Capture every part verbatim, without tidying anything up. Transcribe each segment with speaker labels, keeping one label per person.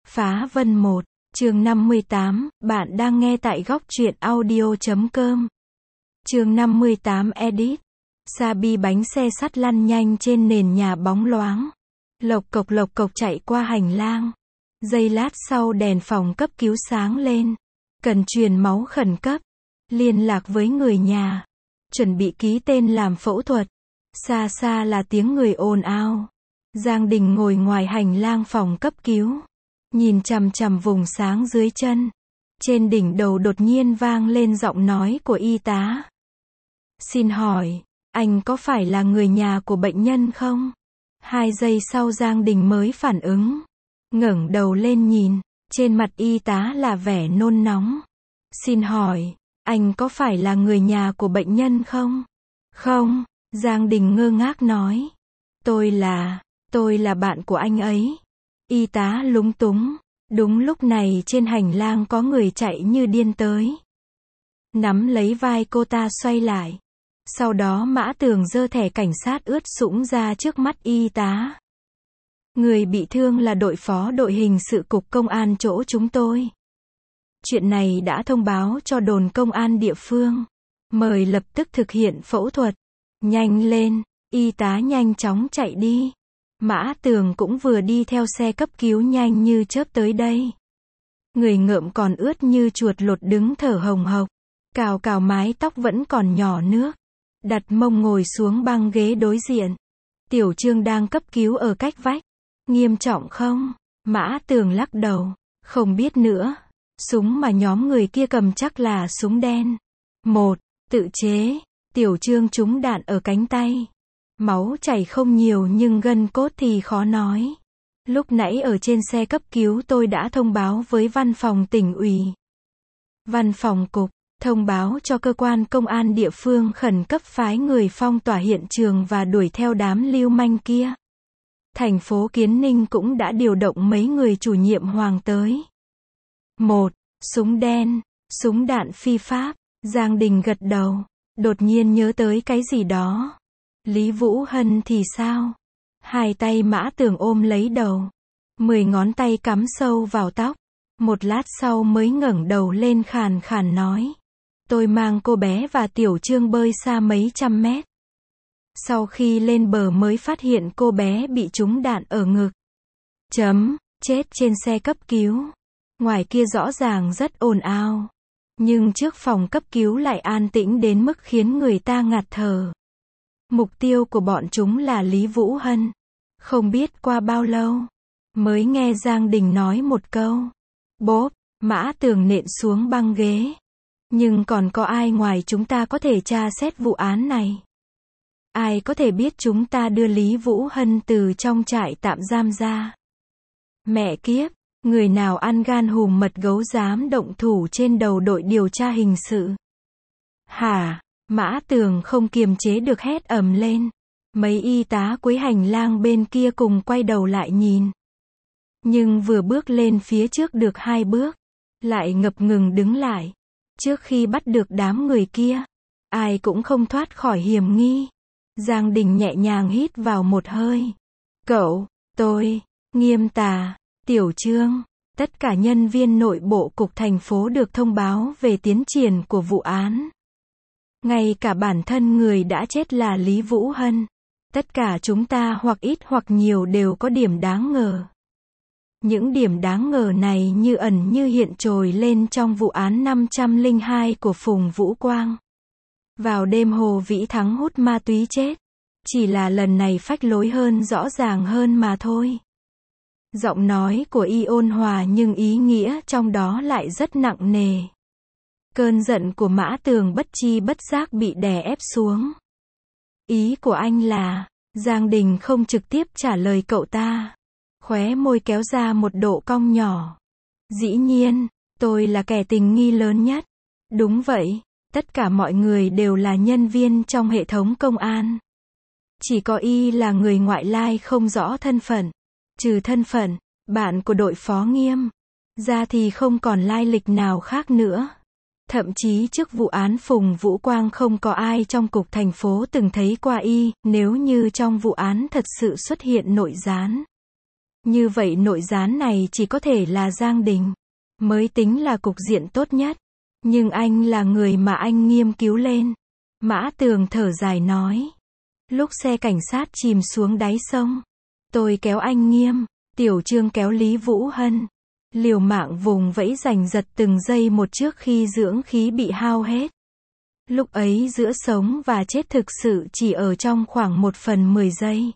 Speaker 1: Phá Vân một, chương năm mươi tám, bạn đang nghe tại góc truyện audio chấm com. Chương năm mươi tám edit. Sabi bánh xe sắt lăn nhanh trên nền nhà bóng loáng. Lộc cộc lộc cộc chạy qua hành lang. Giây lát sau đèn phòng cấp cứu sáng lên. Cần truyền máu khẩn cấp. Liên lạc với người nhà. Chuẩn bị ký tên làm phẫu thuật. Xa xa là tiếng người ồn ào. Giang Đình ngồi ngoài hành lang phòng cấp cứu. Nhìn chằm chằm vùng sáng dưới chân. Trên đỉnh đầu đột nhiên vang lên giọng nói của y tá. Xin hỏi, anh có phải là người nhà của bệnh nhân không? Hai giây sau Giang Đình mới phản ứng. Ngẩng đầu lên nhìn. Trên mặt y tá là vẻ nôn nóng. Xin hỏi, anh có phải là người nhà của bệnh nhân không? Không, Giang Đình ngơ ngác nói. Tôi là, tôi là bạn của anh ấy. Y tá lúng túng. Đúng lúc này trên hành lang có người chạy như điên tới. Nắm lấy vai cô ta xoay lại. Sau đó Mã Tường giơ thẻ cảnh sát ướt sũng ra trước mắt y tá. Người bị thương là đội phó đội hình sự cục công an chỗ chúng tôi. Chuyện này đã thông báo cho đồn công an địa phương. Mời lập tức thực hiện phẫu thuật. Nhanh lên, y tá nhanh chóng chạy đi. Mã Tường cũng vừa đi theo xe cấp cứu nhanh như chớp tới đây. Người ngợm còn ướt như chuột lột đứng thở hồng hộc. Cào cào mái tóc vẫn còn nhỏ nước. Đặt mông ngồi xuống băng ghế đối diện. Tiểu Trương đang cấp cứu ở cách vách. Nghiêm trọng không? Mã Tường lắc đầu. Không biết nữa. Súng mà nhóm người kia cầm chắc là súng đen. Một, tự chế. Tiểu Trương trúng đạn ở cánh tay. Máu chảy không nhiều nhưng gân cốt thì khó nói. Lúc nãy ở trên xe cấp cứu tôi đã thông báo với văn phòng tỉnh ủy. Văn phòng cục, thông báo cho cơ quan công an địa phương khẩn cấp phái người phong tỏa hiện trường và đuổi theo đám lưu manh kia. Thành phố Kiến Ninh cũng đã điều động mấy người chủ nhiệm Hoàng tới. Một, súng đen, súng đạn phi pháp. Giang Đình gật đầu, đột nhiên nhớ tới cái gì đó. Lý Vũ Hân thì sao? Hai tay Mã Tường ôm lấy đầu. Mười ngón tay cắm sâu vào tóc. Một lát sau mới ngẩng đầu lên khàn khàn nói. Tôi mang cô bé và Tiểu Trương bơi xa mấy trăm mét. Sau khi lên bờ mới phát hiện cô bé bị trúng đạn ở ngực. Chấm, chết trên xe cấp cứu. Ngoài kia rõ ràng rất ồn ào. Nhưng trước phòng cấp cứu lại an tĩnh đến mức khiến người ta ngạt thở. Mục tiêu của bọn chúng là Lý Vũ Hân. Không biết qua bao lâu, mới nghe Giang Đình nói một câu. Bốp, Mã Tường nện xuống băng ghế. Nhưng còn có ai ngoài chúng ta có thể tra xét vụ án này? Ai có thể biết chúng ta đưa Lý Vũ Hân từ trong trại tạm giam ra? Mẹ kiếp, người nào ăn gan hùm mật gấu dám động thủ trên đầu đội điều tra hình sự? Hả? Mã Tường không kiềm chế được hét ầm lên. Mấy y tá cuối hành lang bên kia cùng quay đầu lại nhìn. Nhưng vừa bước lên phía trước được hai bước, lại ngập ngừng đứng lại. Trước khi bắt được đám người kia, ai cũng không thoát khỏi hiểm nghi. Giang Đình nhẹ nhàng hít vào một hơi. Cậu, tôi, Nghiêm Tà, Tiểu Trương, tất cả nhân viên nội bộ cục thành phố được thông báo về tiến triển của vụ án. Ngay cả bản thân người đã chết là Lý Vũ Hân. Tất cả chúng ta hoặc ít hoặc nhiều đều có điểm đáng ngờ. Những điểm đáng ngờ này như ẩn như hiện trồi lên trong vụ án năm trăm lẻ hai của Phùng Vũ Quang. Vào đêm Hồ Vĩ Thắng hút ma túy chết. Chỉ là lần này phách lối hơn, rõ ràng hơn mà thôi. Giọng nói của y ôn hòa nhưng ý nghĩa trong đó lại rất nặng nề. Cơn giận của Mã Tường bất chi bất giác bị đè ép xuống. Ý của anh là, Giang Đình không trực tiếp trả lời cậu ta. Khóe môi kéo ra một độ cong nhỏ. Dĩ nhiên, tôi là kẻ tình nghi lớn nhất. Đúng vậy, tất cả mọi người đều là nhân viên trong hệ thống công an. Chỉ có y là người ngoại lai không rõ thân phận. Trừ thân phận, bạn của đội phó Nghiêm ra thì không còn lai lịch nào khác nữa. Thậm chí trước vụ án Phùng Vũ Quang không có ai trong cục thành phố từng thấy qua y, nếu như trong vụ án thật sự xuất hiện nội gián. Như vậy nội gián này chỉ có thể là Giang Đình, mới tính là cục diện tốt nhất. Nhưng anh là người mà anh Nghiêm cứu lên. Mã Tường thở dài nói. Lúc xe cảnh sát chìm xuống đáy sông, tôi kéo anh Nghiêm, Tiểu Trương kéo Lý Vũ Hân. Liều mạng vùng vẫy giành giật từng giây một trước khi dưỡng khí bị hao hết. Lúc ấy giữa sống và chết thực sự chỉ ở trong khoảng một phần mười giây.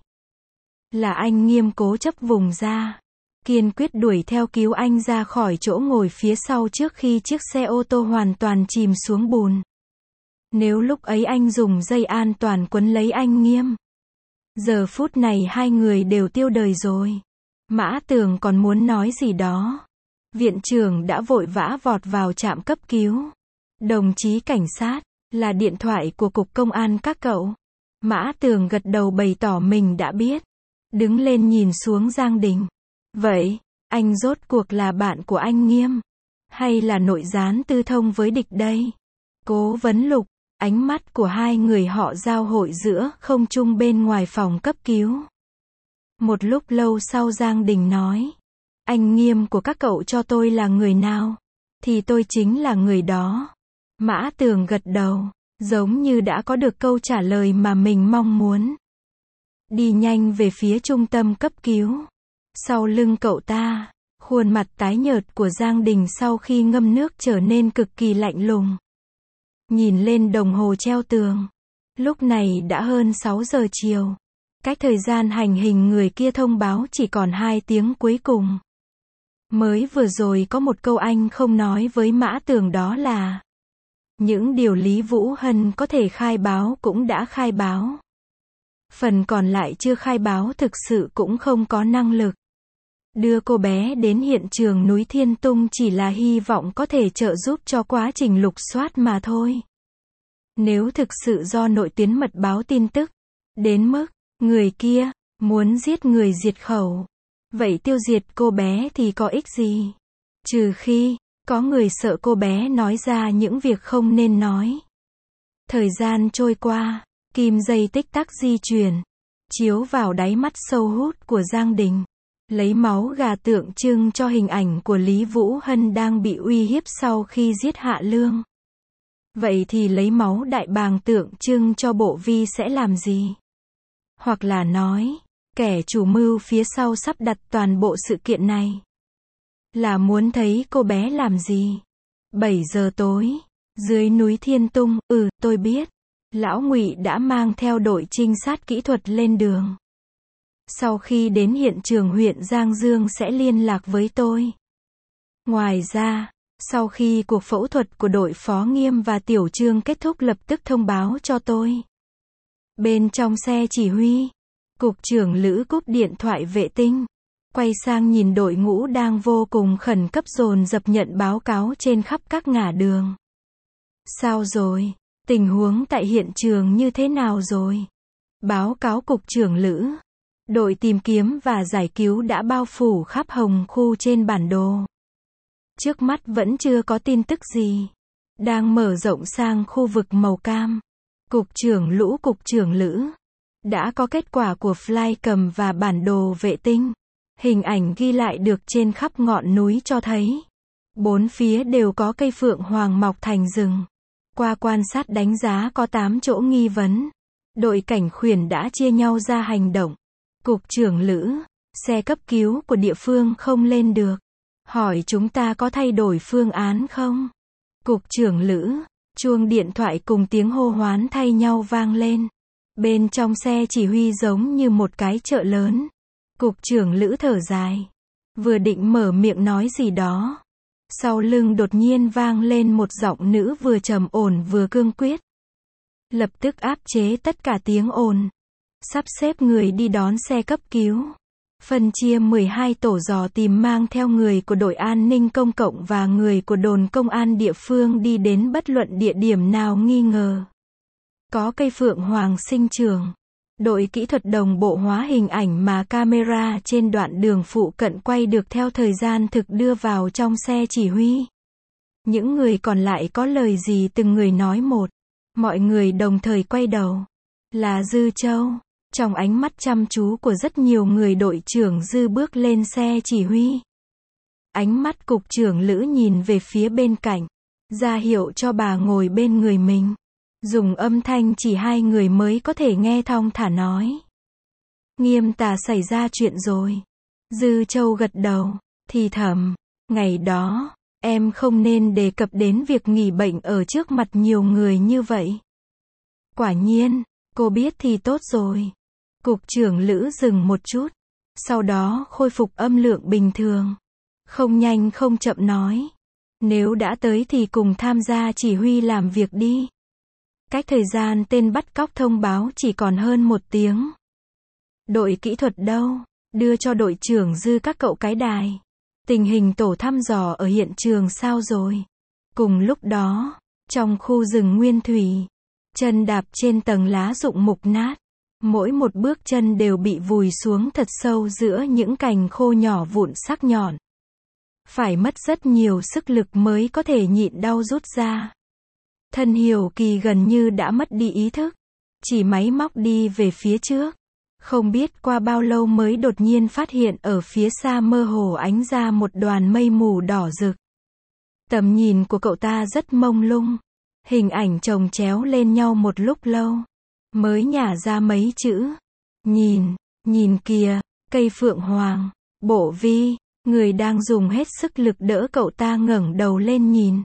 Speaker 1: Là anh Nghiêm cố chấp vùng ra, kiên quyết đuổi theo cứu anh ra khỏi chỗ ngồi phía sau trước khi chiếc xe ô tô hoàn toàn chìm xuống bùn. Nếu lúc ấy anh dùng dây an toàn quấn lấy anh Nghiêm, giờ phút này hai người đều tiêu đời rồi. Mã Tường còn muốn nói gì đó. Viện trưởng đã vội vã vọt vào trạm cấp cứu. Đồng chí cảnh sát, là điện thoại của cục công an các cậu. Mã Tường gật đầu bày tỏ mình đã biết. Đứng lên nhìn xuống Giang Đình. Vậy, anh rốt cuộc là bạn của anh Nghiêm, hay là nội gián tư thông với địch đây? Cố Vấn Lục, ánh mắt của hai người họ giao hội giữa không trung bên ngoài phòng cấp cứu. Một lúc lâu sau Giang Đình nói. Anh Nghiêm của các cậu cho tôi là người nào? Thì tôi chính là người đó. Mã Tường gật đầu, giống như đã có được câu trả lời mà mình mong muốn. Đi nhanh về phía trung tâm cấp cứu. Sau lưng cậu ta, khuôn mặt tái nhợt của Giang Đình sau khi ngâm nước trở nên cực kỳ lạnh lùng. Nhìn lên đồng hồ treo tường. Lúc này đã hơn sáu giờ chiều. Cách thời gian hành hình người kia thông báo chỉ còn hai tiếng cuối cùng. Mới vừa rồi có một câu anh không nói với Mã Tường, đó là những điều Lý Vũ Hân có thể khai báo cũng đã khai báo. Phần còn lại chưa khai báo thực sự cũng không có năng lực. Đưa cô bé đến hiện trường núi Thiên Tung chỉ là hy vọng có thể trợ giúp cho quá trình lục soát mà thôi. Nếu thực sự do nội tuyến mật báo tin tức, đến mức người kia muốn giết người diệt khẩu, vậy tiêu diệt cô bé thì có ích gì? Trừ khi có người sợ cô bé nói ra những việc không nên nói. Thời gian trôi qua, kim dây tích tắc di chuyển, chiếu vào đáy mắt sâu hút của Giang Đình. Lấy máu gà tượng trưng cho hình ảnh của Lý Vũ Hân đang bị uy hiếp sau khi giết Hạ Lương. Vậy thì lấy máu đại bàng tượng trưng cho Bộ Vi sẽ làm gì? Hoặc là nói, kẻ chủ mưu phía sau sắp đặt toàn bộ sự kiện này là muốn thấy cô bé làm gì? bảy giờ tối, dưới núi Thiên Tung, ừ, tôi biết. Lão Ngụy đã mang theo đội trinh sát kỹ thuật lên đường. Sau khi đến hiện trường huyện Giang Dương sẽ liên lạc với tôi. Ngoài ra, sau khi cuộc phẫu thuật của đội Phó Nghiêm và Tiểu Trương kết thúc lập tức thông báo cho tôi. Bên trong xe chỉ huy, cục trưởng Lữ cúp điện thoại vệ tinh, quay sang nhìn đội ngũ đang vô cùng khẩn cấp dồn dập nhận báo cáo trên khắp các ngả đường. Sao rồi? Tình huống tại hiện trường như thế nào rồi? Báo cáo cục trưởng Lữ. Đội tìm kiếm và giải cứu đã bao phủ khắp hồng khu trên bản đồ. Trước mắt vẫn chưa có tin tức gì. Đang mở rộng sang khu vực màu cam. Cục trưởng Lũ Cục trưởng Lữ. Đã có kết quả của flycam và bản đồ vệ tinh. Hình ảnh ghi lại được trên khắp ngọn núi cho thấy. Bốn phía đều có cây phượng hoàng mọc thành rừng. Qua quan sát đánh giá có tám chỗ nghi vấn. Đội cảnh khuyển đã chia nhau ra hành động. Cục trưởng Lữ, xe cấp cứu của địa phương không lên được. Hỏi chúng ta có thay đổi phương án không? Cục trưởng Lữ, chuông điện thoại cùng tiếng hô hoán thay nhau vang lên. Bên trong xe chỉ huy giống như một cái chợ lớn. Cục trưởng Lữ thở dài. Vừa định mở miệng nói gì đó. Sau lưng đột nhiên vang lên một giọng nữ vừa trầm ổn vừa cương quyết. Lập tức áp chế tất cả tiếng ồn. Sắp xếp người đi đón xe cấp cứu. Phân chia mười hai tổ dò tìm mang theo người của đội an ninh công cộng và người của đồn công an địa phương đi đến bất luận địa điểm nào nghi ngờ có cây phượng hoàng sinh trưởng. Đội kỹ thuật đồng bộ hóa hình ảnh mà camera trên đoạn đường phụ cận quay được theo thời gian thực đưa vào trong xe chỉ huy. Những người còn lại có lời gì từng người nói một. Mọi người đồng thời quay đầu. Là Dư Châu. Trong ánh mắt chăm chú của rất nhiều người, đội trưởng Dư bước lên xe chỉ huy. Ánh mắt cục trưởng Lữ nhìn về phía bên cạnh, ra hiệu cho bà ngồi bên người mình. Dùng âm thanh chỉ hai người mới có thể nghe thong thả nói. Nghiêm tà xảy ra chuyện rồi. Dư Châu gật đầu, thì thầm, ngày đó, em không nên đề cập đến việc nghỉ bệnh ở trước mặt nhiều người như vậy. Quả nhiên, cô biết thì tốt rồi. Cục trưởng Lữ dừng một chút, sau đó khôi phục âm lượng bình thường. Không nhanh không chậm nói. Nếu đã tới thì cùng tham gia chỉ huy làm việc đi. Cách thời gian tên bắt cóc thông báo chỉ còn hơn một tiếng. Đội kỹ thuật đâu? Đưa cho đội trưởng Dư các cậu cái đài. Tình hình tổ thăm dò ở hiện trường sao rồi? Cùng lúc đó, trong khu rừng nguyên thủy, chân đạp trên tầng lá rụng mục nát. Mỗi một bước chân đều bị vùi xuống thật sâu giữa những cành khô nhỏ vụn sắc nhọn. Phải mất rất nhiều sức lực mới có thể nhịn đau rút ra. Thân Hiểu Kỳ gần như đã mất đi ý thức, chỉ máy móc đi về phía trước. Không biết qua bao lâu mới đột nhiên phát hiện ở phía xa mơ hồ ánh ra một đoàn mây mù đỏ rực. Tầm nhìn của cậu ta rất mông lung. Hình ảnh chồng chéo lên nhau một lúc lâu, mới nhả ra mấy chữ. Nhìn, nhìn kìa, cây phượng hoàng. Bộ Vi, người đang dùng hết sức lực đỡ cậu ta ngẩng đầu lên nhìn.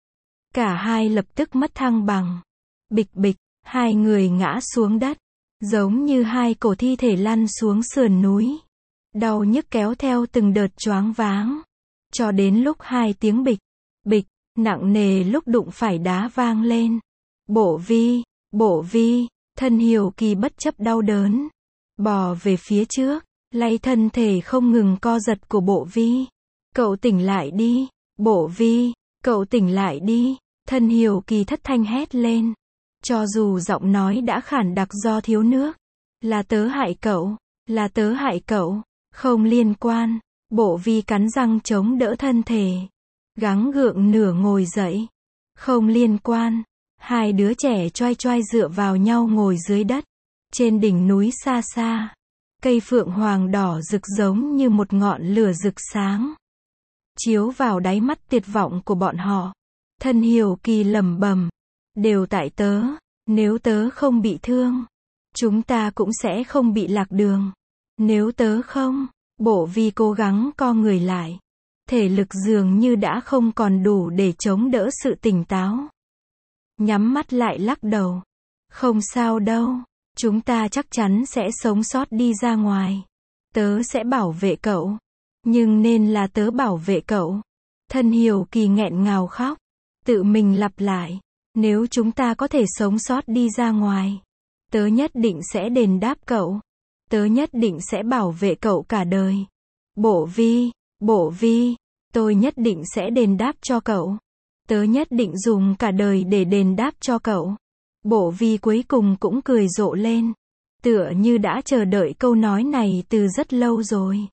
Speaker 1: Cả hai lập tức mất thăng bằng. Bịch bịch, hai người ngã xuống đất, giống như hai cổ thi thể lăn xuống sườn núi. Đau nhức kéo theo từng đợt choáng váng. Cho đến lúc hai tiếng bịch, bịch, nặng nề lúc đụng phải đá vang lên. Bộ Vi, Bộ Vi, Thân Hiểu Kỳ bất chấp đau đớn, bò về phía trước, lay thân thể không ngừng co giật của Bộ Vi. Cậu tỉnh lại đi, Bộ Vi, cậu tỉnh lại đi. Thân Hiểu Kỳ thất thanh hét lên. Cho dù giọng nói đã khản đặc do thiếu nước. Là tớ hại cậu, là tớ hại cậu, không liên quan. Bộ Vi cắn răng chống đỡ thân thể, gắng gượng nửa ngồi dậy. Không liên quan. Hai đứa trẻ choai choai dựa vào nhau ngồi dưới đất. Trên đỉnh núi xa xa, cây phượng hoàng đỏ rực giống như một ngọn lửa rực sáng, chiếu vào đáy mắt tuyệt vọng của bọn họ. Thân Hiểu Kỳ lẩm bẩm, đều tại tớ, nếu tớ không bị thương, chúng ta cũng sẽ không bị lạc đường. Nếu tớ không, Bộ Vi cố gắng co người lại. Thể lực dường như đã không còn đủ để chống đỡ sự tỉnh táo. Nhắm mắt lại lắc đầu. Không sao đâu, chúng ta chắc chắn sẽ sống sót đi ra ngoài. Tớ sẽ bảo vệ cậu. Nhưng nên là tớ bảo vệ cậu. Thân Hiểu Kỳ nghẹn ngào khóc. Tự mình lặp lại. Nếu chúng ta có thể sống sót đi ra ngoài, tớ nhất định sẽ đền đáp cậu. Tớ nhất định sẽ bảo vệ cậu cả đời. Bộ Vi, Bộ Vi, tôi nhất định sẽ đền đáp cho cậu. Tớ nhất định dùng cả đời để đền đáp cho cậu. Bộ Vi cuối cùng cũng cười rộ lên. Tựa như đã chờ đợi câu nói này từ rất lâu rồi.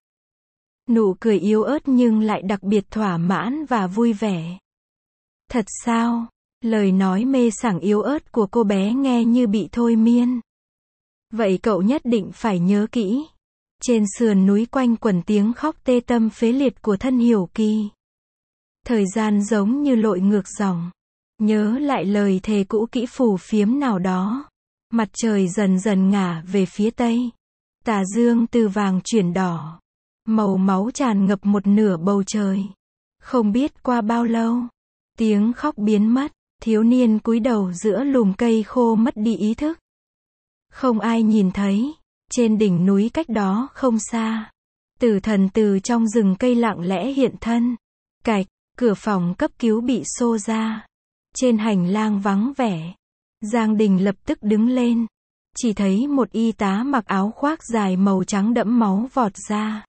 Speaker 1: Nụ cười yếu ớt nhưng lại đặc biệt thỏa mãn và vui vẻ. Thật sao? Lời nói mê sảng yếu ớt của cô bé nghe như bị thôi miên. Vậy cậu nhất định phải nhớ kỹ. Trên sườn núi quanh quẩn tiếng khóc tê tâm phế liệt của Thân Hiểu Kỳ. Thời gian giống như lội ngược dòng. Nhớ lại lời thề cũ kỹ phù phiếm nào đó. Mặt trời dần dần ngả về phía tây. Tà dương từ vàng chuyển đỏ. Màu máu tràn ngập một nửa bầu trời. Không biết qua bao lâu, tiếng khóc biến mất. Thiếu niên cúi đầu giữa lùm cây khô mất đi ý thức. Không ai nhìn thấy. Trên đỉnh núi cách đó không xa, Tử Thần từ trong rừng cây lặng lẽ hiện thân. Cạch, cửa phòng cấp cứu bị xô ra. Trên hành lang vắng vẻ, Giang Đình lập tức đứng lên. Chỉ thấy một y tá mặc áo khoác dài màu trắng đẫm máu vọt ra.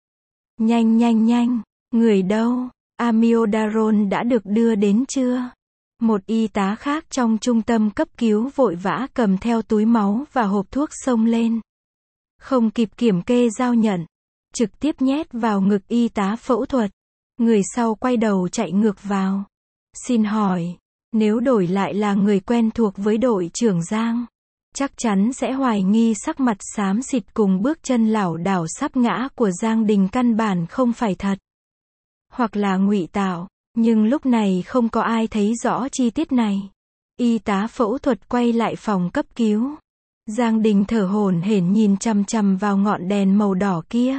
Speaker 1: Nhanh nhanh nhanh, người đâu? Amiodarone đã được đưa đến chưa? Một y tá khác trong trung tâm cấp cứu vội vã cầm theo túi máu và hộp thuốc xông lên. Không kịp kiểm kê giao nhận, trực tiếp nhét vào ngực y tá phẫu thuật. Người sau quay đầu chạy ngược vào. Xin hỏi, nếu đổi lại là người quen thuộc với đội trưởng Giang, chắc chắn sẽ hoài nghi sắc mặt xám xịt cùng bước chân lảo đảo sắp ngã của Giang Đình căn bản không phải thật. Hoặc là ngụy tạo, nhưng lúc này không có ai thấy rõ chi tiết này. Y tá phẫu thuật quay lại phòng cấp cứu. Giang Đình thở hổn hển nhìn chằm chằm vào ngọn đèn màu đỏ kia.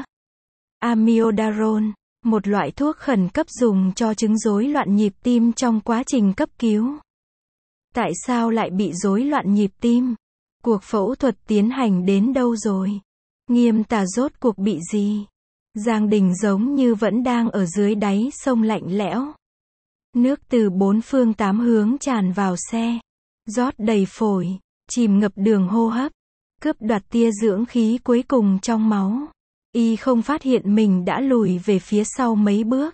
Speaker 1: Amiodarone, một loại thuốc khẩn cấp dùng cho chứng rối loạn nhịp tim trong quá trình cấp cứu. Tại sao lại bị rối loạn nhịp tim? Cuộc phẫu thuật tiến hành đến đâu rồi? Nghiêm tà rốt cuộc bị gì? Giang Đình giống như vẫn đang ở dưới đáy sông lạnh lẽo. Nước từ bốn phương tám hướng tràn vào xe, rót đầy phổi, chìm ngập đường hô hấp, cướp đoạt tia dưỡng khí cuối cùng trong máu. Y không phát hiện mình đã lùi về phía sau mấy bước.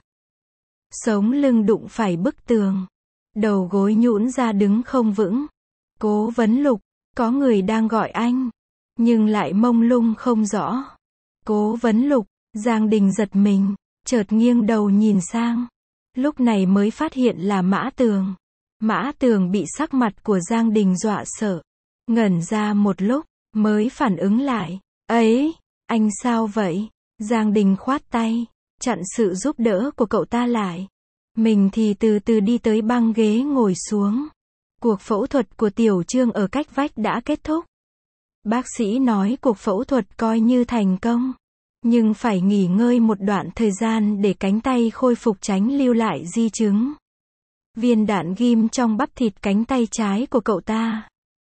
Speaker 1: Sống lưng đụng phải bức tường, đầu gối nhũn ra đứng không vững. Cố Vấn Lục, có người đang gọi anh, nhưng lại mông lung không rõ. Cố Vấn Lục, Giang Đình giật mình, chợt nghiêng đầu nhìn sang. Lúc này mới phát hiện là Mã Tường. Mã Tường bị sắc mặt của Giang Đình dọa sợ. Ngẩn ra một lúc, mới phản ứng lại. Ấy, anh sao vậy? Giang Đình khoát tay, chặn sự giúp đỡ của cậu ta lại. Mình thì từ từ đi tới băng ghế ngồi xuống. Cuộc phẫu thuật của Tiểu Trương ở cách vách đã kết thúc. Bác sĩ nói cuộc phẫu thuật coi như thành công. Nhưng phải nghỉ ngơi một đoạn thời gian để cánh tay khôi phục tránh lưu lại di chứng. Viên đạn ghim trong bắp thịt cánh tay trái của cậu ta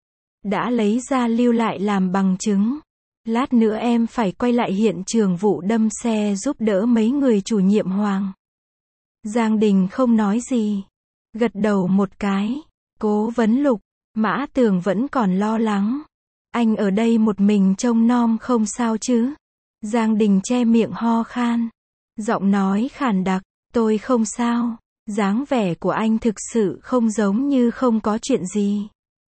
Speaker 1: đã lấy ra lưu lại làm bằng chứng. Lát nữa em phải quay lại hiện trường vụ đâm xe giúp đỡ mấy người chủ nhiệm Hoàng. Giang Đình không nói gì, gật đầu một cái. Cố Vấn Lục, Mã Tường vẫn còn lo lắng. Anh ở đây một mình trông nom không sao chứ? Giang Đình che miệng ho khan, giọng nói khàn đặc, tôi không sao. Dáng vẻ của anh thực sự không giống như không có chuyện gì.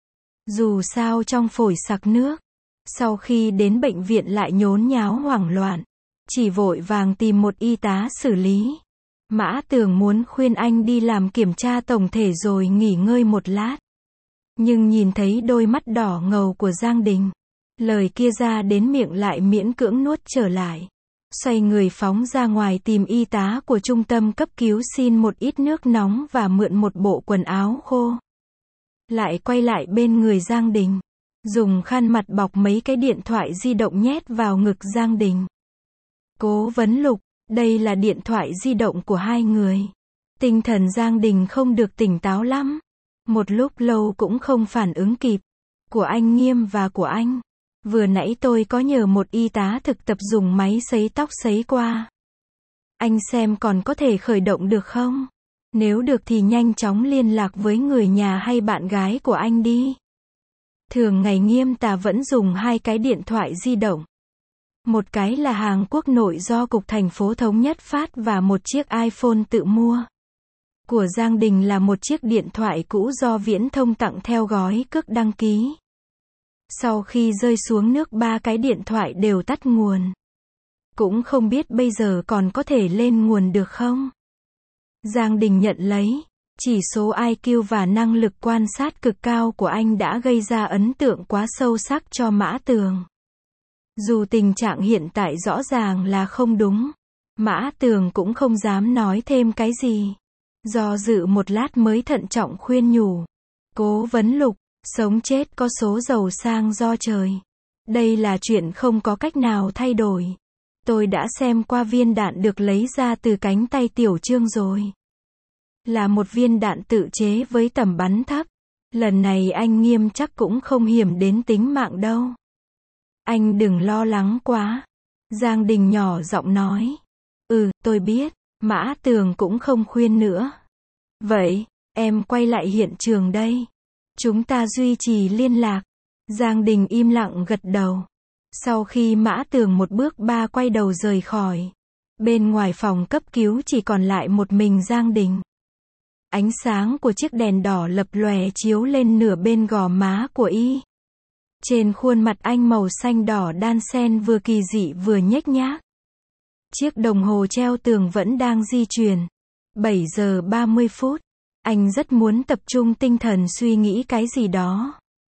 Speaker 1: Dù sao trong phổi sặc nước. Sau khi đến bệnh viện lại nhốn nháo hoảng loạn, chỉ vội vàng tìm một y tá xử lý. Mã Tường muốn khuyên anh đi làm kiểm tra tổng thể rồi nghỉ ngơi một lát. Nhưng nhìn thấy đôi mắt đỏ ngầu của Giang Đình, lời kia ra đến miệng lại miễn cưỡng nuốt trở lại. Xoay người phóng ra ngoài tìm y tá của trung tâm cấp cứu xin một ít nước nóng và mượn một bộ quần áo khô. Lại quay lại bên người Giang Đình, dùng khăn mặt bọc mấy cái điện thoại di động nhét vào ngực Giang Đình. Cố Vấn Lục, đây là điện thoại di động của hai người. Tinh thần Giang Đình không được tỉnh táo lắm. Một lúc lâu cũng không phản ứng kịp. Của anh Nghiêm và của anh. Vừa nãy tôi có nhờ một y tá thực tập dùng máy sấy tóc sấy qua. Anh xem còn có thể khởi động được không? Nếu được thì nhanh chóng liên lạc với người nhà hay bạn gái của anh đi. Thường ngày Nghiêm Tà vẫn dùng hai cái điện thoại di động. Một cái là Hàn Quốc nội do Cục Thành phố Thống nhất phát và một chiếc iPhone tự mua. Của Giang Đình là một chiếc điện thoại cũ do Viễn Thông tặng theo gói cước đăng ký. Sau khi rơi xuống nước ba cái điện thoại đều tắt nguồn. Cũng không biết bây giờ còn có thể lên nguồn được không? Giang Đình nhận lấy. Chỉ số I Q và năng lực quan sát cực cao của anh đã gây ra ấn tượng quá sâu sắc cho Mã Tường. Dù tình trạng hiện tại rõ ràng là không đúng, Mã Tường cũng không dám nói thêm cái gì. Do dự một lát mới thận trọng khuyên nhủ. Cố Vấn Lục, sống chết có số giàu sang do trời. Đây là chuyện không có cách nào thay đổi. Tôi đã xem qua viên đạn được lấy ra từ cánh tay Tiểu Trương rồi. Là một viên đạn tự chế với tầm bắn thấp. Lần này anh Nghiêm chắc cũng không hiểm đến tính mạng đâu. Anh đừng lo lắng quá. Giang Đình nhỏ giọng nói. Ừ, tôi biết. Mã Tường cũng không khuyên nữa. Vậy, em quay lại hiện trường đây. Chúng ta duy trì liên lạc. Giang Đình im lặng gật đầu. Sau khi Mã Tường một bước ba quay đầu rời khỏi. Bên ngoài phòng cấp cứu chỉ còn lại một mình Giang Đình. Ánh sáng của chiếc đèn đỏ lập lòe chiếu lên nửa bên gò má của y. Trên khuôn mặt anh màu xanh đỏ đan xen vừa kỳ dị vừa nhếch nhác. Chiếc đồng hồ treo tường vẫn đang di chuyển. bảy giờ ba mươi phút. Anh rất muốn tập trung tinh thần suy nghĩ cái gì đó.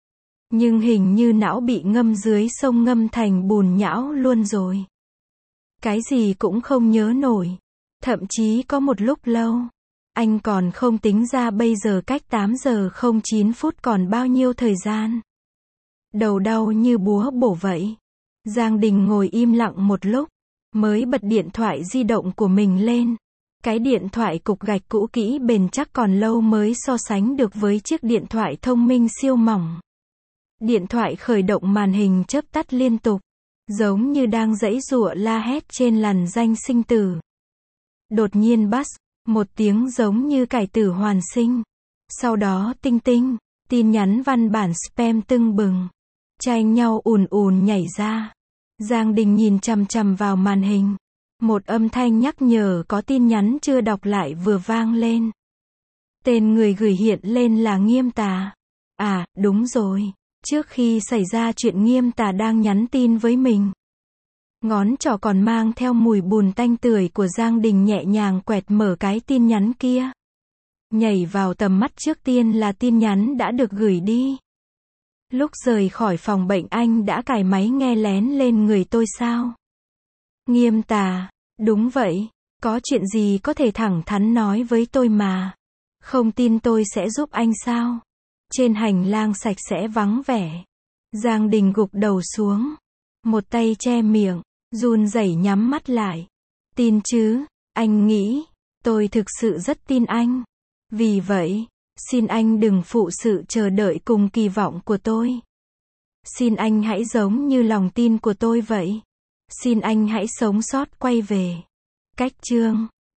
Speaker 1: Nhưng hình như não bị ngâm dưới sông ngâm thành bùn nhão luôn rồi. Cái gì cũng không nhớ nổi. Thậm chí có một lúc lâu, anh còn không tính ra bây giờ cách tám giờ không chín phút còn bao nhiêu thời gian. Đầu đau như búa bổ vậy. Giang Đình ngồi im lặng một lúc, mới bật điện thoại di động của mình lên. Cái điện thoại cục gạch cũ kỹ bền chắc còn lâu mới so sánh được với chiếc điện thoại thông minh siêu mỏng. Điện thoại khởi động màn hình chớp tắt liên tục, giống như đang giãy giụa la hét trên lằn ranh sinh tử. Đột nhiên buzz, một tiếng giống như cải tử hoàn sinh. Sau đó tinh tinh, tin nhắn văn bản spam tưng bừng, tranh nhau ùn ùn nhảy ra. Giang Đình nhìn chằm chằm vào màn hình. Một âm thanh nhắc nhở có tin nhắn chưa đọc lại vừa vang lên. Tên người gửi hiện lên là Nghiêm Tà. À, đúng rồi. Trước khi xảy ra chuyện Nghiêm Tà đang nhắn tin với mình. Ngón trỏ còn mang theo mùi bùn tanh tưởi của Giang Đình nhẹ nhàng quẹt mở cái tin nhắn kia. Nhảy vào tầm mắt trước tiên là tin nhắn đã được gửi đi. Lúc rời khỏi phòng bệnh anh đã cài máy nghe lén lên người tôi sao? Nghiêm Tà, đúng vậy, có chuyện gì có thể thẳng thắn nói với tôi mà. Không tin tôi sẽ giúp anh sao? Trên hành lang sạch sẽ vắng vẻ. Giang Đình gục đầu xuống. Một tay che miệng, run rẩy nhắm mắt lại. Tin chứ, anh nghĩ, tôi thực sự rất tin anh. Vì vậy, xin anh đừng phụ sự chờ đợi cùng kỳ vọng của tôi. Xin anh hãy giống như lòng tin của tôi vậy. Xin anh hãy sống sót quay về. Cách chương